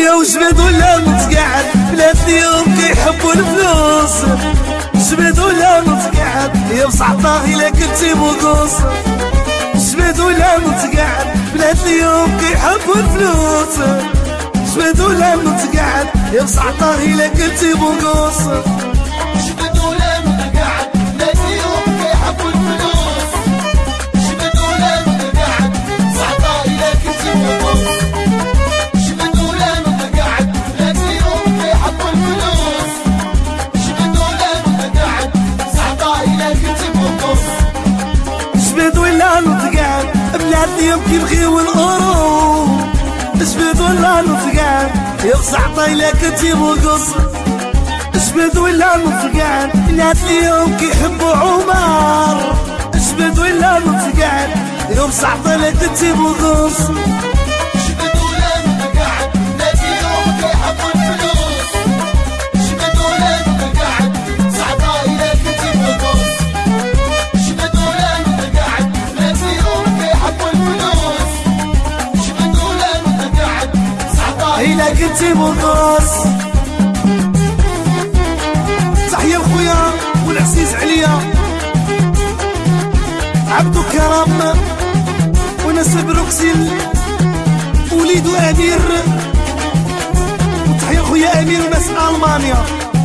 يا وجبد ولا متقعد بلاد اليوم كيحبوا الفلوس. جبد ولا متقعد يا بسعطاه إلا كنتي بوكوس. جبد ولا متقعد بلاد اليوم كيحبوا الفلوس. جبد ولا متقعد يا بسعطاه إلا كنتي بوكوس. جبد ولا متقعد بلاد اليوم كيحبوا الفلوس. جبد ولا متقعد بسعطاه إلا كنتي بوكوس. جبد ولا متقعد بلاد اليوم كيحبوا الفلوس. جبد ولا متقعد بسعطاه إلا كنتي بوكوس. جبد ولا متقعد بلاد اليوم كيبغيو القروض. جبد ولا متقعد يا بسعطاه إلا كنتي بوكوس. جبد ولا متقعد بلاد اليوم كيحبوا عمر. جبد ولا متقعد يا بسعطاه إلا كنتي بوكوس. جبد ولا متقعد بلاد اليوم كيحبوا الفلوس. جبد ولا متقعد بسعطاه إلا كنتي بوكوس. جبد ولا متقعد بلاد اليوم كيحبوا الفلوس. جبد ولا متقعد بسعطاه إلا كنتي بوكوس. تحية لخويا والعزيز عليا عبدو كرم وناس بروكسيل وليدو امير. وتحية لخويا امير وناس المانيا.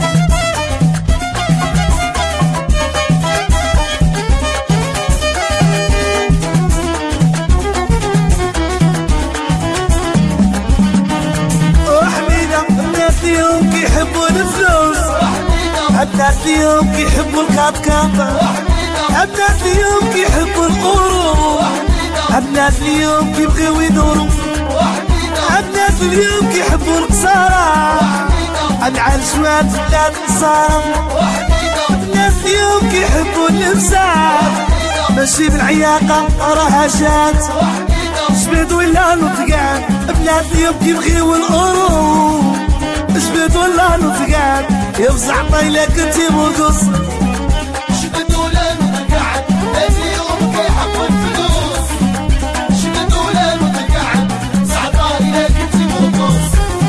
وحميدة الناس اليوم كيحبوا الفلوس. الناس اليوم كيحبوا الكاطكاط. الناس اليوم كيحبوا القروض. الناس اليوم كيبغيو يدورو. الناس اليوم كيحبوا القصارى. العشوات بلاد القصارى. الناس اليوم كيحبوا اللمسات ماشي بالعياقة راها جات. جبد ولا متقعد بلاد اليوم كيبغيو القروض. جبد ولا متقعد يا بسعطاه إلا كنتي بوكوس. جبد ولا متقعد بلاد اليوم كيحبوا الفلوس. جبد ولا متقعد بسعطاه إلا كنتي بوكوس.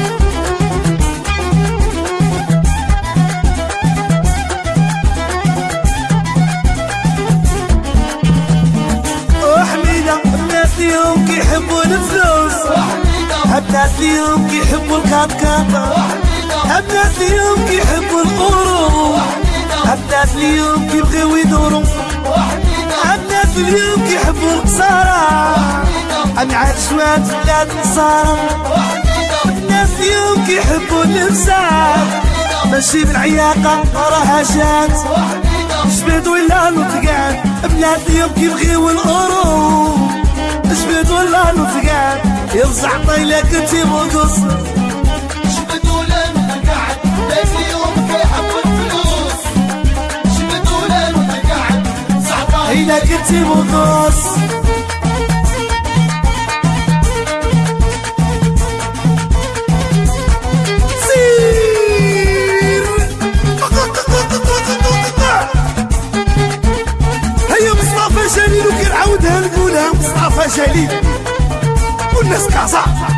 وحميدة الناس اليوم كيحبوا الفلوس. الناس اليوم كيحبوا الكاطكاط. الناس اليوم كيحبوا القروض. الناس اليوم كيبغيو يدورو. الناس اليوم كيحبوا القصارى. العشوات بلاد القصارى. الناس اليوم كيحبوا اللمسات ماشي بالعياقة راها جات. جبد ولا متقعد بلاد اليوم كيبغيو القروض. جبد ولا متقعد يا بسعطاه إلا كنتي بوكوس. جبد ولا متقعد بلاد اليوم كيحبوا الفلوس. جبد ولا متقعد بسعطاه إلا كنتي بوكوس. سير هيا مصطفى جليل وكنعاودها نقولها مصطفى جليل والناس كازا.